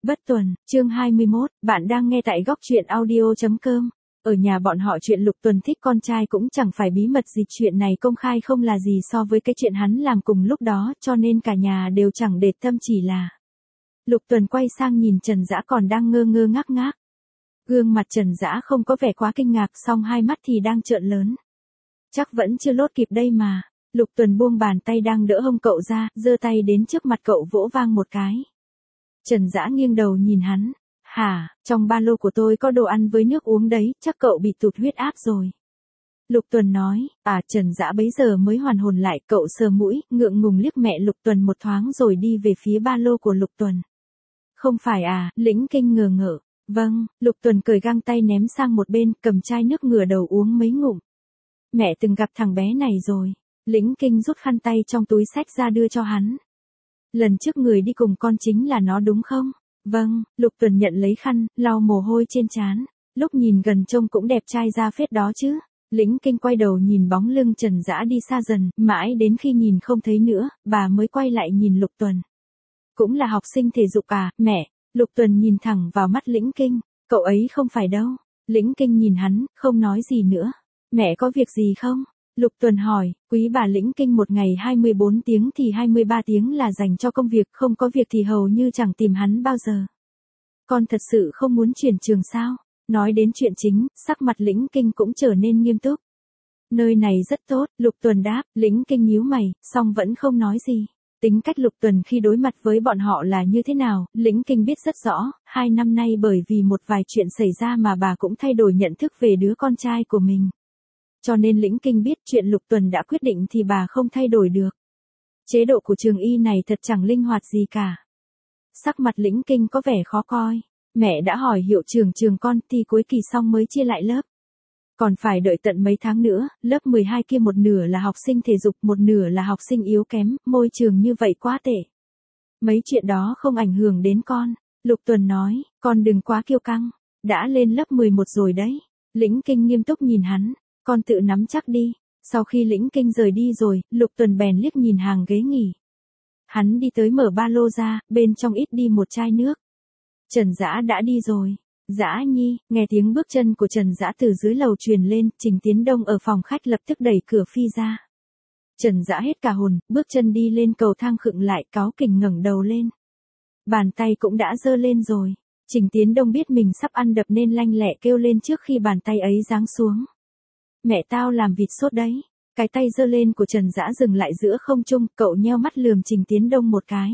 Bất Tuần, chương 21, bạn đang nghe tại góc truyện audio.com. Ở nhà bọn họ chuyện Lục Tuần thích con trai cũng chẳng phải bí mật gì, chuyện này công khai không là gì so với cái chuyện hắn làm cùng lúc đó, cho nên cả nhà đều chẳng để tâm, chỉ là Lục Tuần quay sang nhìn Trần Dã còn đang ngơ ngơ ngác ngác. Gương mặt Trần Dã không có vẻ quá kinh ngạc, song hai mắt thì đang trợn lớn. Chắc vẫn chưa lốt kịp đây mà. Lục Tuần buông bàn tay đang đỡ hông cậu ra, giơ tay đến trước mặt cậu vỗ vang một cái. Trần Dã nghiêng đầu nhìn hắn. Hả, trong ba lô của tôi có đồ ăn với nước uống đấy, chắc cậu bị tụt huyết áp rồi. Lục Tuần nói. Trần Dã bấy giờ mới hoàn hồn lại, cậu sờ mũi, ngượng ngùng liếc mẹ Lục Tuần một thoáng rồi đi về phía ba lô của Lục Tuần. Không phải à, Lĩnh Kinh ngờ ngợ. Vâng, Lục Tuần cởi găng tay ném sang một bên, cầm chai nước ngửa đầu uống mấy ngụm. Mẹ từng gặp thằng bé này rồi. Lĩnh Kinh rút khăn tay trong túi xách ra đưa cho hắn. Lần trước người đi cùng con chính là nó đúng không? Vâng, Lục Tuần nhận lấy khăn, lau mồ hôi trên trán. Lúc nhìn gần trông cũng đẹp trai ra phết đó chứ. Lĩnh Kinh quay đầu nhìn bóng lưng Trần Dã đi xa dần, mãi đến khi nhìn không thấy nữa, bà mới quay lại nhìn Lục Tuần. Cũng là học sinh thể dục à, mẹ? Lục Tuần nhìn thẳng vào mắt Lĩnh Kinh. Cậu ấy không phải đâu. Lĩnh Kinh nhìn hắn, không nói gì nữa. Mẹ có việc gì không? Lục Tuần hỏi. Quý bà Lĩnh Kinh một ngày 24 tiếng thì 23 tiếng là dành cho công việc, không có việc thì hầu như chẳng tìm hắn bao giờ. Con thật sự không muốn chuyển trường sao? Nói đến chuyện chính, sắc mặt Lĩnh Kinh cũng trở nên nghiêm túc. Nơi này rất tốt, Lục Tuần đáp. Lĩnh Kinh nhíu mày, song vẫn không nói gì. Tính cách Lục Tuần khi đối mặt với bọn họ là như thế nào, Lĩnh Kinh biết rất rõ. 2 năm nay bởi vì một vài chuyện xảy ra mà bà cũng thay đổi nhận thức về đứa con trai của mình. Cho nên Lĩnh Kinh biết chuyện Lục Tuần đã quyết định thì bà không thay đổi được. Chế độ của trường y này thật chẳng linh hoạt gì cả. Sắc mặt Lĩnh Kinh có vẻ khó coi. Mẹ đã hỏi hiệu trường con thi cuối kỳ xong mới chia lại lớp. Còn phải đợi tận mấy tháng nữa, lớp 12 kia một nửa là học sinh thể dục, một nửa là học sinh yếu kém, môi trường như vậy quá tệ. Mấy chuyện đó không ảnh hưởng đến con. Lục Tuần nói, con đừng quá kiêu căng. Đã lên lớp 11 rồi đấy. Lĩnh Kinh nghiêm túc nhìn hắn. Con tự nắm chắc đi. Sau khi Lĩnh Kinh rời đi rồi, Lục Tuần bèn liếc nhìn hàng ghế nghỉ. Hắn đi tới mở ba lô ra, bên trong ít đi một chai nước. Trần Dã đã đi rồi. Dã Nhi, nghe tiếng bước chân của Trần Dã từ dưới lầu truyền lên, Trình Tiến Đông ở phòng khách lập tức đẩy cửa phi ra. Trần Dã hết cả hồn, bước chân đi lên cầu thang khựng lại, cáu kỉnh ngẩng đầu lên. Bàn tay cũng đã giơ lên rồi. Trình Tiến Đông biết mình sắp ăn đập nên lanh lẹ kêu lên trước khi bàn tay ấy giáng xuống. Mẹ tao làm vịt sốt đấy. Cái tay giơ lên của Trần Dã dừng lại giữa không trung, cậu nheo mắt lườm Trình Tiến Đông một cái.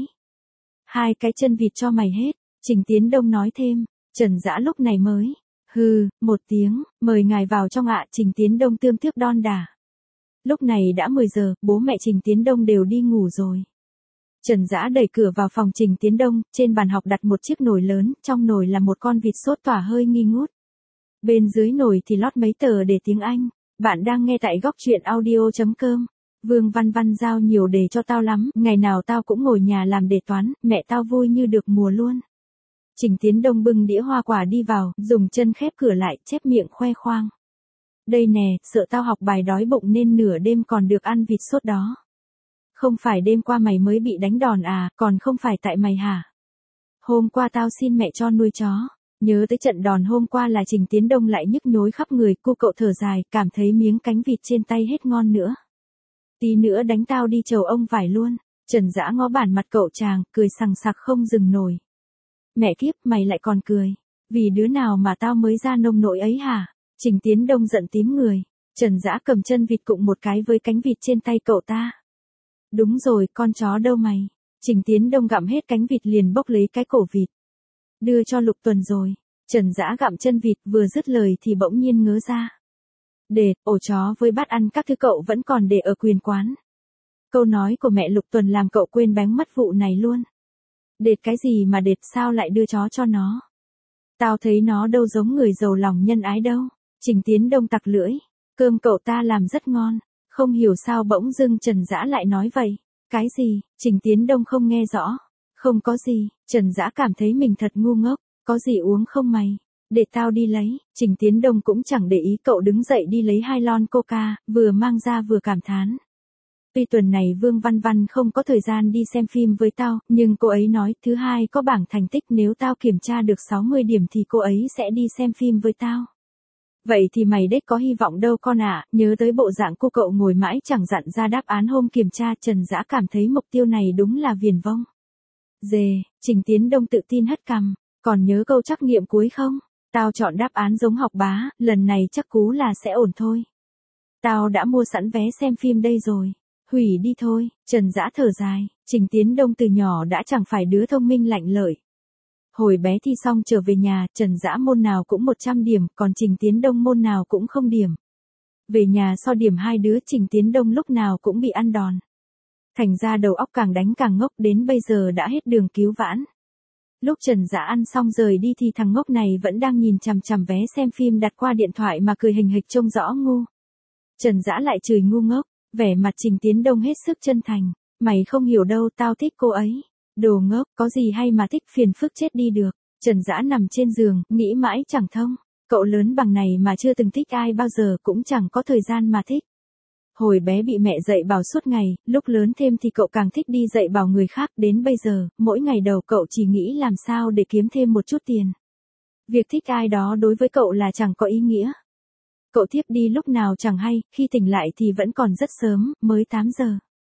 2 cái chân vịt cho mày hết. Trình Tiến Đông nói thêm. Trần Dã lúc này mới. Hừ, một tiếng, mời ngài vào trong ạ. Trình Tiến Đông tươm thước đon đả. Lúc này đã 10 giờ, bố mẹ Trình Tiến Đông đều đi ngủ rồi. Trần Dã đẩy cửa vào phòng Trình Tiến Đông, trên bàn học đặt một chiếc nồi lớn, trong nồi là một con vịt sốt tỏa hơi nghi ngút. Bên dưới nồi thì lót mấy tờ đề tiếng Anh. Bạn đang nghe tại góc truyện audio.com. Vương Văn Văn giao nhiều đề cho tao lắm, ngày nào tao cũng ngồi nhà làm đề toán, mẹ tao vui như được mùa luôn. Trình Tiến Đông bưng đĩa hoa quả đi vào, dùng chân khép cửa lại, chép miệng khoe khoang. Đây nè, sợ tao học bài đói bụng nên nửa đêm còn được ăn vịt sốt đó. Không phải đêm qua mày mới bị đánh đòn à, còn không phải tại mày hả? Hôm qua tao xin mẹ cho nuôi chó. Nhớ tới trận đòn hôm qua là Trình Tiến Đông lại nhức nhối khắp người, cô cậu thở dài, cảm thấy miếng cánh vịt trên tay hết ngon nữa. Tí nữa đánh tao đi chầu ông vải luôn. Trần Dã ngó bản mặt cậu chàng, cười sằng sặc không dừng nổi. Mẹ kiếp, mày lại còn cười. Vì đứa nào mà tao mới ra nông nỗi ấy hả? Trình Tiến Đông giận tím người. Trần Dã cầm chân vịt cụng một cái với cánh vịt trên tay cậu ta. Đúng rồi, con chó đâu mày? Trình Tiến Đông gặm hết cánh vịt liền bốc lấy cái cổ vịt. Đưa cho Lục Tuần rồi. Trần Dã gặm chân vịt vừa dứt lời thì bỗng nhiên ngớ ra. Để, ổ chó với bát ăn các thứ cậu vẫn còn để ở quyền quán. Câu nói của mẹ Lục Tuần làm cậu quên bánh mất vụ này luôn. Đệt cái gì mà đệt, sao lại đưa chó cho nó? Tao thấy nó đâu giống người giàu lòng nhân ái đâu. Trình Tiến Đông tặc lưỡi. Cơm cậu ta làm rất ngon. Không hiểu sao bỗng dưng Trần Dã lại nói vậy. Cái gì? Trình Tiến Đông không nghe rõ. Không có gì. Trần Dã cảm thấy mình thật ngu ngốc. Có gì uống không mày? Để tao đi lấy. Trình Tiến Đông cũng chẳng để ý, cậu đứng dậy đi lấy 2 lon coca, vừa mang ra vừa cảm thán. Tuy tuần này Vương Văn Văn không có thời gian đi xem phim với tao, nhưng cô ấy nói thứ hai có bảng thành tích, nếu tao kiểm tra được 60 điểm thì cô ấy sẽ đi xem phim với tao. Vậy thì mày đếch có hy vọng đâu con ạ. Nhớ tới bộ dạng cô cậu ngồi mãi chẳng dặn ra đáp án hôm kiểm tra, Trần Dã cảm thấy mục tiêu này đúng là viển vông. Dề, Trình Tiến Đông tự tin hất cằm, còn nhớ câu trắc nghiệm cuối không? Tao chọn đáp án giống học bá, lần này chắc cú là sẽ ổn thôi. Tao đã mua sẵn vé xem phim đây rồi. Hủy đi thôi. Trần Dã thở dài, Trình Tiến Đông từ nhỏ đã chẳng phải đứa thông minh lạnh lợi. Hồi bé thi xong trở về nhà, Trần Dã môn nào cũng 100 điểm, còn Trình Tiến Đông môn nào cũng không điểm. Về nhà so điểm hai đứa, Trình Tiến Đông lúc nào cũng bị ăn đòn. Thành ra đầu óc càng đánh càng ngốc, đến bây giờ đã hết đường cứu vãn. Lúc Trần Dã ăn xong rời đi thì thằng ngốc này vẫn đang nhìn chằm chằm vé xem phim đặt qua điện thoại mà cười hình hịch trông rõ ngu. Trần Dã lại chửi ngu ngốc, vẻ mặt Trình Tiến Đông hết sức chân thành. Mày không hiểu đâu, tao thích cô ấy. Đồ ngốc, có gì hay mà thích, phiền phức chết đi được. Trần Dã nằm trên giường, nghĩ mãi chẳng thông. Cậu lớn bằng này mà chưa từng thích ai bao giờ, cũng chẳng có thời gian mà thích. Hồi bé bị mẹ dạy bảo suốt ngày, lúc lớn thêm thì cậu càng thích đi dạy bảo người khác, đến bây giờ, mỗi ngày đầu cậu chỉ nghĩ làm sao để kiếm thêm một chút tiền. Việc thích ai đó đối với cậu là chẳng có ý nghĩa. Cậu thiếp đi lúc nào chẳng hay, khi tỉnh lại thì vẫn còn rất sớm, mới 8 giờ.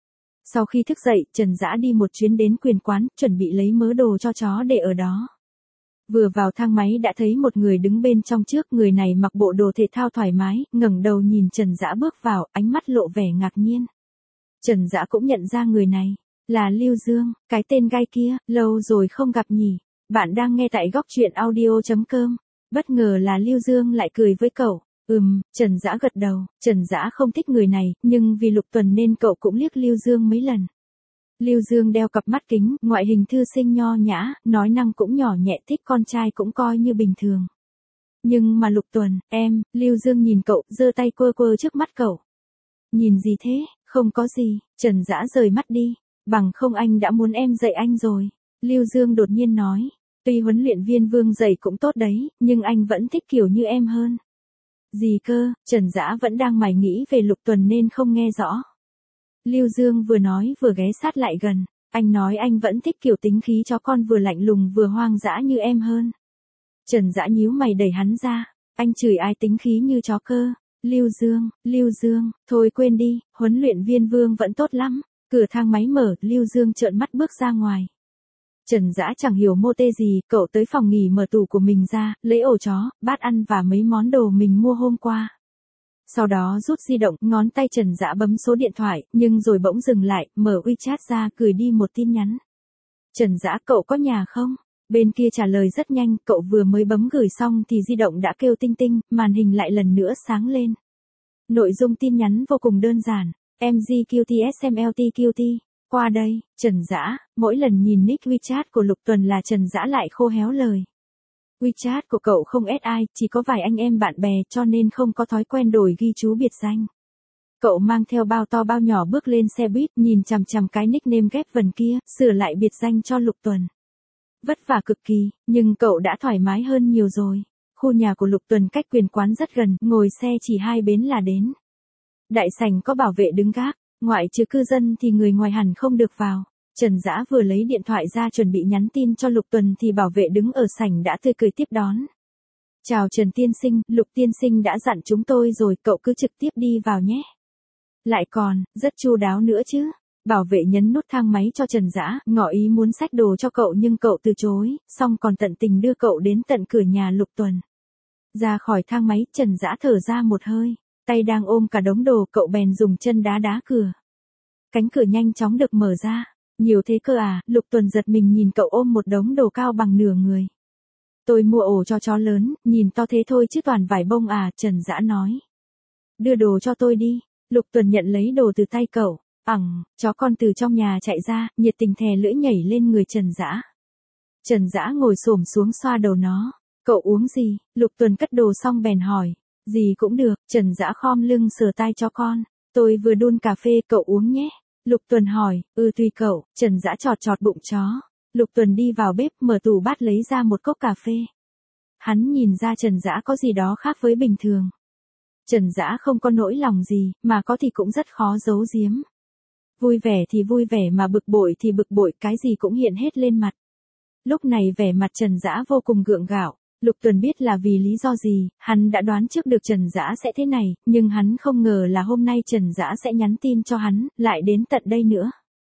Sau khi thức dậy, Trần Dã đi một chuyến đến quyền quán, chuẩn bị lấy mớ đồ cho chó để ở đó. Vừa vào thang máy đã thấy một người đứng bên trong trước, người này mặc bộ đồ thể thao thoải mái, ngẩng đầu nhìn Trần Dã bước vào, ánh mắt lộ vẻ ngạc nhiên. Trần Dã cũng nhận ra người này, là Lưu Dương, cái tên gai kia, lâu rồi không gặp nhỉ. Bạn đang nghe tại góc truyện audio.com. Bất ngờ là Lưu Dương lại cười với cậu. Trần Dã gật đầu, Trần Dã không thích người này, nhưng vì Lục Tuần nên cậu cũng liếc Lưu Dương mấy lần. Lưu Dương đeo cặp mắt kính, ngoại hình thư sinh nho nhã, nói năng cũng nhỏ nhẹ, thích con trai cũng coi như bình thường. Nhưng mà Lục Tuần, Lưu Dương nhìn cậu, giơ tay quơ quơ trước mắt cậu. Nhìn gì thế, không có gì, Trần Dã rời mắt đi, bằng không anh đã muốn em dạy anh rồi. Lưu Dương đột nhiên nói, tuy huấn luyện viên Vương dạy cũng tốt đấy, nhưng anh vẫn thích kiểu như em hơn. Gì cơ, Trần Dã vẫn đang mải nghĩ về Lục Tuần nên không nghe rõ. Lưu Dương vừa nói vừa ghé sát lại gần, anh nói anh vẫn thích kiểu tính khí chó con vừa lạnh lùng vừa hoang dã như em hơn. Trần Dã nhíu mày đẩy hắn ra, anh chửi ai tính khí như chó cơ? Lưu Dương, thôi quên đi, huấn luyện viên Vương vẫn tốt lắm. Cửa thang máy mở, Lưu Dương trợn mắt bước ra ngoài. Trần Dã chẳng hiểu mô tê gì, cậu tới phòng nghỉ mở tủ của mình ra, lấy ổ chó, bát ăn và mấy món đồ mình mua hôm qua. Sau đó rút di động, ngón tay Trần Dã bấm số điện thoại, nhưng rồi bỗng dừng lại, mở WeChat ra, gửi đi một tin nhắn. Trần Dã, cậu có nhà không? Bên kia trả lời rất nhanh, cậu vừa mới bấm gửi xong thì di động đã kêu tinh tinh, màn hình lại lần nữa sáng lên. Nội dung tin nhắn vô cùng đơn giản, MGQTSMLTQT. Qua đây, Trần Dã, mỗi lần nhìn nick WeChat của Lục Tuần là Trần Dã lại khô héo lời. WeChat của cậu không add ai, chỉ có vài anh em bạn bè cho nên không có thói quen đổi ghi chú biệt danh. Cậu mang theo bao to bao nhỏ bước lên xe buýt, nhìn chằm chằm cái nickname ghép vần kia, sửa lại biệt danh cho Lục Tuần. Vất vả cực kỳ, nhưng cậu đã thoải mái hơn nhiều rồi. Khu nhà của Lục Tuần cách quyền quán rất gần, ngồi xe chỉ 2 bến là đến. Đại sảnh có bảo vệ đứng gác, ngoại trừ cư dân thì người ngoài hẳn không được vào. Trần Dã vừa lấy điện thoại ra chuẩn bị nhắn tin cho Lục Tuần thì bảo vệ đứng ở sảnh đã tươi cười tiếp đón. Chào Trần tiên sinh, Lục tiên sinh đã dặn chúng tôi rồi, cậu cứ trực tiếp đi vào nhé. Lại còn, rất chu đáo nữa chứ. Bảo vệ nhấn nút thang máy cho Trần Dã, ngỏ ý muốn xách đồ cho cậu nhưng cậu từ chối, xong còn tận tình đưa cậu đến tận cửa nhà Lục Tuần. Ra khỏi thang máy, Trần Dã thở ra một hơi, tay đang ôm cả đống đồ, cậu bèn dùng chân đá đá cửa. Cánh cửa nhanh chóng được mở ra. Nhiều thế cơ à? Lục Tuần giật mình nhìn cậu ôm một đống đồ cao bằng nửa người. Tôi mua ổ cho chó lớn, nhìn to thế thôi chứ toàn vải bông à, Trần Dã nói. Đưa đồ cho tôi đi. Lục Tuần nhận lấy đồ từ tay cậu. Chó con từ trong nhà chạy ra, nhiệt tình thè lưỡi nhảy lên người Trần Dã. Trần Dã ngồi xổm xuống xoa đầu nó. Cậu uống gì? Lục Tuần cất đồ xong bèn hỏi. Gì cũng được, Trần Dã khom lưng sờ tai cho con. Tôi vừa đun cà phê, cậu uống nhé. Lục Tuần hỏi, tùy cậu. Trần Dã chọt chọt bụng chó. Lục Tuần đi vào bếp, mở tủ bát lấy ra một cốc cà phê. Hắn nhìn ra Trần Dã có gì đó khác với bình thường. Trần Dã không có nỗi lòng gì, mà có thì cũng rất khó giấu giếm. Vui vẻ thì vui vẻ mà bực bội thì bực bội, cái gì cũng hiện hết lên mặt. Lúc này vẻ mặt Trần Dã vô cùng gượng gạo. Lục Tuần biết là vì lý do gì, hắn đã đoán trước được Trần Dã sẽ thế này, nhưng hắn không ngờ là hôm nay Trần Dã sẽ nhắn tin cho hắn, lại đến tận đây nữa.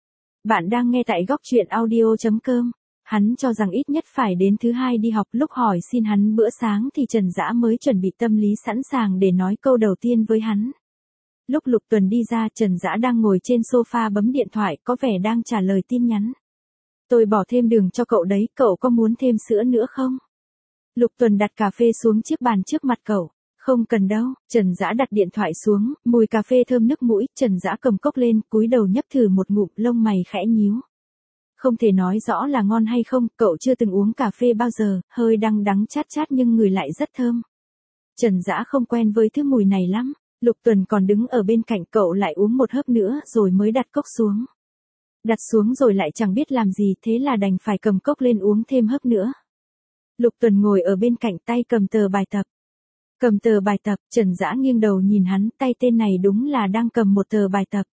Bạn đang nghe tại góc truyện audio.com. Hắn cho rằng ít nhất phải đến thứ hai đi học, lúc hỏi xin hắn bữa sáng thì Trần Dã mới chuẩn bị tâm lý sẵn sàng để nói câu đầu tiên với hắn. Lúc Lục Tuần đi ra, Trần Dã đang ngồi trên sofa bấm điện thoại, có vẻ đang trả lời tin nhắn. Tôi bỏ thêm đường cho cậu đấy, cậu có muốn thêm sữa nữa không? Lục Tuần đặt cà phê xuống chiếc bàn trước mặt cậu. Không cần đâu. Trần Dã đặt điện thoại xuống, mùi cà phê thơm nức mũi, Trần Dã cầm cốc lên, cúi đầu nhấp thử một ngụm, lông mày khẽ nhíu. Không thể nói rõ là ngon hay không, cậu chưa từng uống cà phê bao giờ, hơi đắng đắng chát chát nhưng người lại rất thơm. Trần Dã không quen với thứ mùi này lắm. Lục Tuần còn đứng ở bên cạnh, cậu lại uống một hớp nữa rồi mới đặt cốc xuống. Đặt xuống rồi lại chẳng biết làm gì, thế là đành phải cầm cốc lên uống thêm hớp nữa. Lục Tuần ngồi ở bên cạnh, tay cầm tờ bài tập. Cầm tờ bài tập, Trần Dã nghiêng đầu nhìn hắn, tay tên này đúng là đang cầm một tờ bài tập.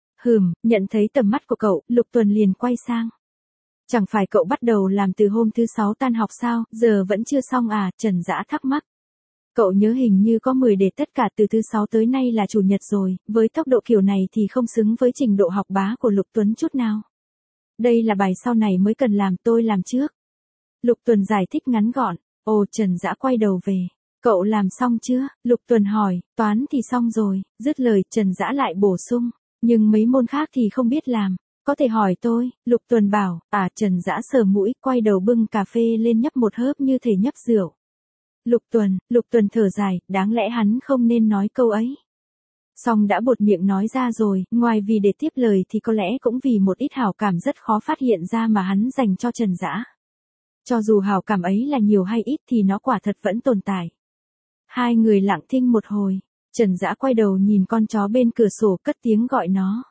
Nhận thấy tầm mắt của cậu, Lục Tuần liền quay sang. Chẳng phải cậu bắt đầu làm từ hôm thứ 6 tan học sao, giờ vẫn chưa xong à, Trần Dã thắc mắc. Cậu nhớ hình như có 10 đề tất cả từ thứ 6 tới nay là chủ nhật rồi, với tốc độ kiểu này thì không xứng với trình độ học bá của Lục Tuấn chút nào. Đây là bài sau này mới cần làm, tôi làm trước. Lục Tuần giải thích ngắn gọn. Ồ, Trần Dã quay đầu về. Cậu làm xong chưa? Lục Tuần hỏi. Toán thì xong rồi. Dứt lời, Trần Dã lại bổ sung. Nhưng mấy môn khác thì không biết làm. Có thể hỏi tôi. Lục Tuần bảo. Trần Dã sờ mũi, quay đầu bưng cà phê lên nhấp một hớp như thể nhấp rượu. Lục Tuần thở dài, đáng lẽ hắn không nên nói câu ấy. Song đã buột miệng nói ra rồi, ngoài vì để tiếp lời thì có lẽ cũng vì một ít hảo cảm rất khó phát hiện ra mà hắn dành cho Trần Dã. Cho dù hảo cảm ấy là nhiều hay ít thì nó quả thật vẫn tồn tại. Hai người lặng thinh một hồi, Trần Dã quay đầu nhìn con chó bên cửa sổ, cất tiếng gọi nó.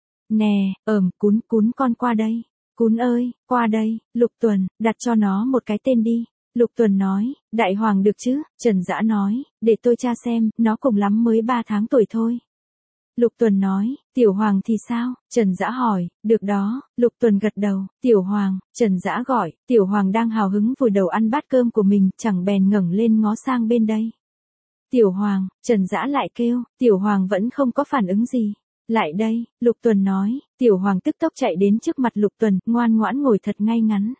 Nè, Cún con qua đây. Cún ơi, qua đây. Lục Tuần, đặt cho nó một cái tên đi. Lục Tuần nói, Đại Hoàng được chứ? Trần Dã nói, để tôi tra xem, nó cùng lắm mới 3 tháng tuổi thôi. Lục Tuần nói, Tiểu Hoàng thì sao? Trần Dã hỏi, được đó. Lục Tuần gật đầu. Tiểu Hoàng. Trần Dã gọi. Tiểu Hoàng đang hào hứng vùi đầu ăn bát cơm của mình, chẳng bèn ngẩng lên ngó sang bên đây. Tiểu Hoàng. Trần Dã lại kêu. Tiểu Hoàng vẫn không có phản ứng gì. Lại đây. Lục Tuần nói. Tiểu Hoàng tức tốc chạy đến trước mặt Lục Tuần, ngoan ngoãn ngồi thật ngay ngắn.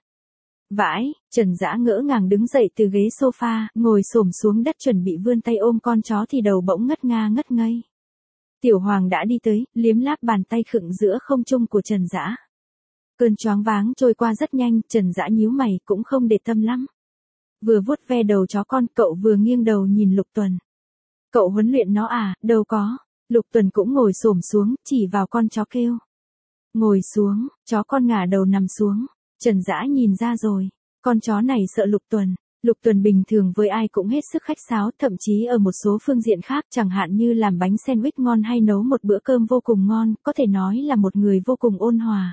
Vãi. Trần Dã ngỡ ngàng đứng dậy từ ghế sofa, ngồi xổm xuống đất chuẩn bị vươn tay ôm con chó thì đầu bỗng ngất ngây. Tiểu Hoàng đã đi tới, liếm láp bàn tay khựng giữa không trung của Trần Dã. Cơn choáng váng trôi qua rất nhanh, Trần Dã nhíu mày cũng không để tâm lắm. Vừa vuốt ve đầu chó con, cậu vừa nghiêng đầu nhìn Lục Tuần. Cậu huấn luyện nó à? Đâu có. Lục Tuần cũng ngồi xổm xuống, chỉ vào con chó kêu. Ngồi xuống. Chó con ngả đầu nằm xuống. Trần Dã nhìn ra rồi. Con chó này sợ Lục Tuần. Lục Tuần bình thường với ai cũng hết sức khách sáo, thậm chí ở một số phương diện khác, chẳng hạn như làm bánh sandwich ngon hay nấu một bữa cơm vô cùng ngon, có thể nói là một người vô cùng ôn hòa.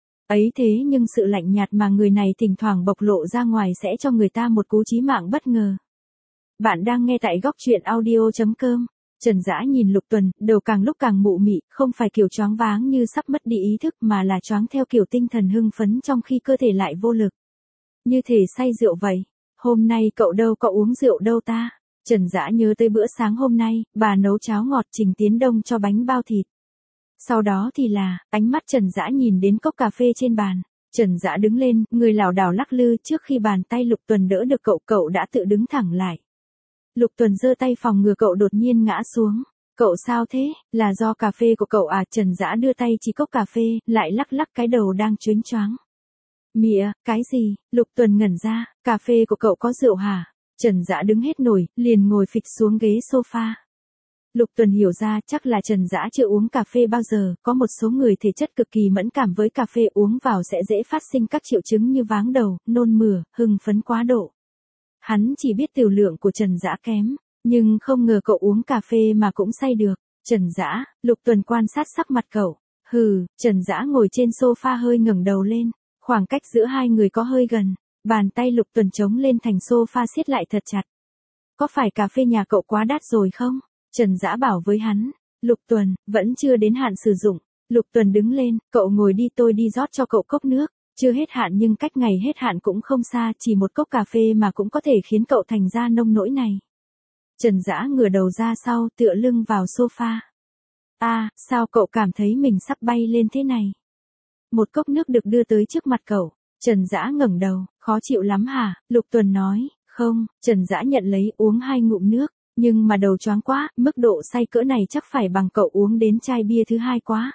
Ấy thế nhưng sự lạnh nhạt mà người này thỉnh thoảng bộc lộ ra ngoài sẽ cho người ta một cú chí mạng bất ngờ. Bạn đang nghe tại góc truyện audio.com. Trần Dã nhìn Lục Tuần, đầu càng lúc càng mụ mị, không phải kiểu choáng váng như sắp mất đi ý thức mà là choáng theo kiểu tinh thần hưng phấn trong khi cơ thể lại vô lực. Như thể say rượu vậy. Hôm nay cậu đâu có uống rượu đâu ta? Trần Dã nhớ tới bữa sáng hôm nay, bà nấu cháo ngọt Trình Tiến Đông cho bánh bao thịt. Sau đó thì ánh mắt Trần Dã nhìn đến cốc cà phê trên bàn. Trần Dã đứng lên, người lảo đảo lắc lư, trước khi bàn tay Lục Tuần đỡ được cậu đã tự đứng thẳng lại. Lục Tuần giơ tay phòng ngừa cậu đột nhiên ngã xuống. Cậu sao thế? Là do cà phê của cậu à? Trần Dã đưa tay chỉ cốc cà phê, lại lắc lắc cái đầu đang choáng choáng. Mịa, cái gì? Lục Tuần ngẩn ra, cà phê của cậu có rượu hả? Trần Dã đứng hết nổi, liền ngồi phịch xuống ghế sofa. Lục Tuần hiểu ra chắc là Trần Dã chưa uống cà phê bao giờ, có một số người thể chất cực kỳ mẫn cảm với cà phê, uống vào sẽ dễ phát sinh các triệu chứng như váng đầu, nôn mửa, hưng phấn quá độ. Hắn chỉ biết tiểu lượng của Trần Dã kém, nhưng không ngờ cậu uống cà phê mà cũng say được. Trần Dã. Lục Tuần quan sát sắc mặt cậu. Trần Dã ngồi trên sofa hơi ngẩng đầu lên. Khoảng cách giữa hai người có hơi gần, bàn tay Lục Tuần chống lên thành sofa siết lại thật chặt. Có phải cà phê nhà cậu quá đắt rồi không? Trần Dã bảo với hắn. Lục Tuần, vẫn chưa đến hạn sử dụng. Lục Tuần đứng lên, cậu ngồi đi tôi đi rót cho cậu cốc nước, chưa hết hạn nhưng cách ngày hết hạn cũng không xa, chỉ một cốc cà phê mà cũng có thể khiến cậu thành ra nông nỗi này. Trần Dã ngửa đầu ra sau tựa lưng vào sofa. Sao cậu cảm thấy mình sắp bay lên thế này? Một cốc nước được đưa tới trước mặt cậu. Trần Dã ngẩng đầu, khó chịu lắm hả? Lục Tuần nói, không, Trần Dã nhận lấy uống 2 ngụm nước, nhưng mà đầu choáng quá, mức độ say cỡ này chắc phải bằng cậu uống đến chai bia thứ 2 quá.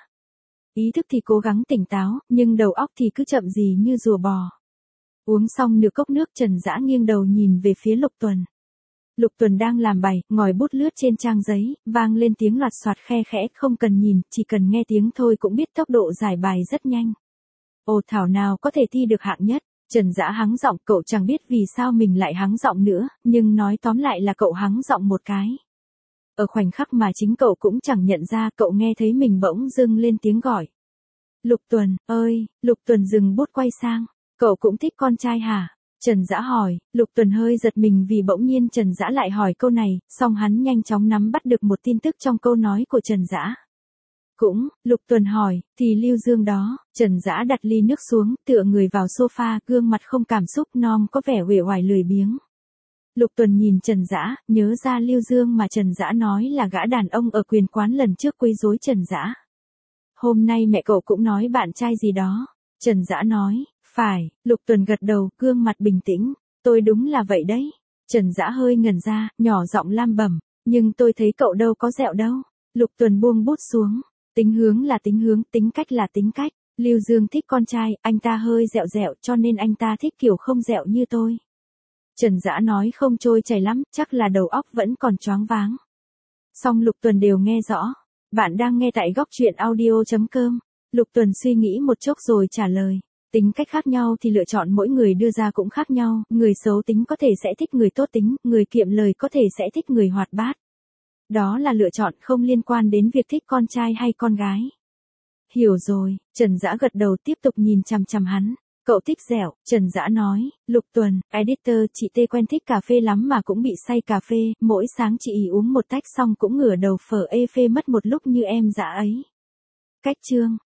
Ý thức thì cố gắng tỉnh táo, nhưng đầu óc thì cứ chậm gì như rùa bò. Uống xong nửa cốc nước Trần Dã nghiêng đầu nhìn về phía Lục Tuần. Lục Tuần đang làm bài, ngòi bút lướt trên trang giấy, vang lên tiếng loạt soạt khe khẽ, không cần nhìn, chỉ cần nghe tiếng thôi cũng biết tốc độ giải bài rất nhanh. Ồ thảo nào có thể thi được hạng nhất, Trần Dã hắng giọng, cậu chẳng biết vì sao mình lại hắng giọng nữa, nhưng nói tóm lại là cậu hắng giọng một cái. Ở khoảnh khắc mà chính cậu cũng chẳng nhận ra, cậu nghe thấy mình bỗng dưng lên tiếng gọi. Lục Tuần, ơi, Lục Tuần dừng bút quay sang, cậu cũng thích con trai hả? Trần Dã hỏi, Lục Tuần hơi giật mình vì bỗng nhiên Trần Dã lại hỏi câu này, song hắn nhanh chóng nắm bắt được một tin tức trong câu nói của Trần Dã. Cũng, Lục Tuần hỏi, thì Lưu Dương đó, Trần Dã đặt ly nước xuống, tựa người vào sofa, gương mặt không cảm xúc non có vẻ uể oải lười biếng. Lục Tuần nhìn Trần Dã, nhớ ra Lưu Dương mà Trần Dã nói là gã đàn ông ở quyền quán lần trước quấy rối Trần Dã. Hôm nay mẹ cậu cũng nói bạn trai gì đó. Trần Dã nói, phải, Lục Tuần gật đầu, gương mặt bình tĩnh, tôi đúng là vậy đấy. Trần Dã hơi ngẩn ra, nhỏ giọng lam bẩm, nhưng tôi thấy cậu đâu có dẹo đâu. Lục Tuần buông bút xuống, tính hướng là tính hướng, tính cách là tính cách. Lưu Dương thích con trai, anh ta hơi dẹo dẹo cho nên anh ta thích kiểu không dẹo như tôi. Trần Dã nói không trôi chảy lắm, chắc là đầu óc vẫn còn choáng váng. Song Lục Tuần đều nghe rõ. Bạn đang nghe tại góc truyện audio.com. Lục Tuần suy nghĩ một chốc rồi trả lời. Tính cách khác nhau thì lựa chọn mỗi người đưa ra cũng khác nhau, người xấu tính có thể sẽ thích người tốt tính, người kiệm lời có thể sẽ thích người hoạt bát. Đó là lựa chọn không liên quan đến việc thích con trai hay con gái. Hiểu rồi, Trần Dã gật đầu tiếp tục nhìn chằm chằm hắn. Cậu thích dẻo, Trần Dã nói, Lục Tuần, editor, chị Tê quen thích cà phê lắm mà cũng bị say cà phê, mỗi sáng chị ý uống một tách xong cũng ngửa đầu phở ê phê mất một lúc như em dã ấy. Cách chương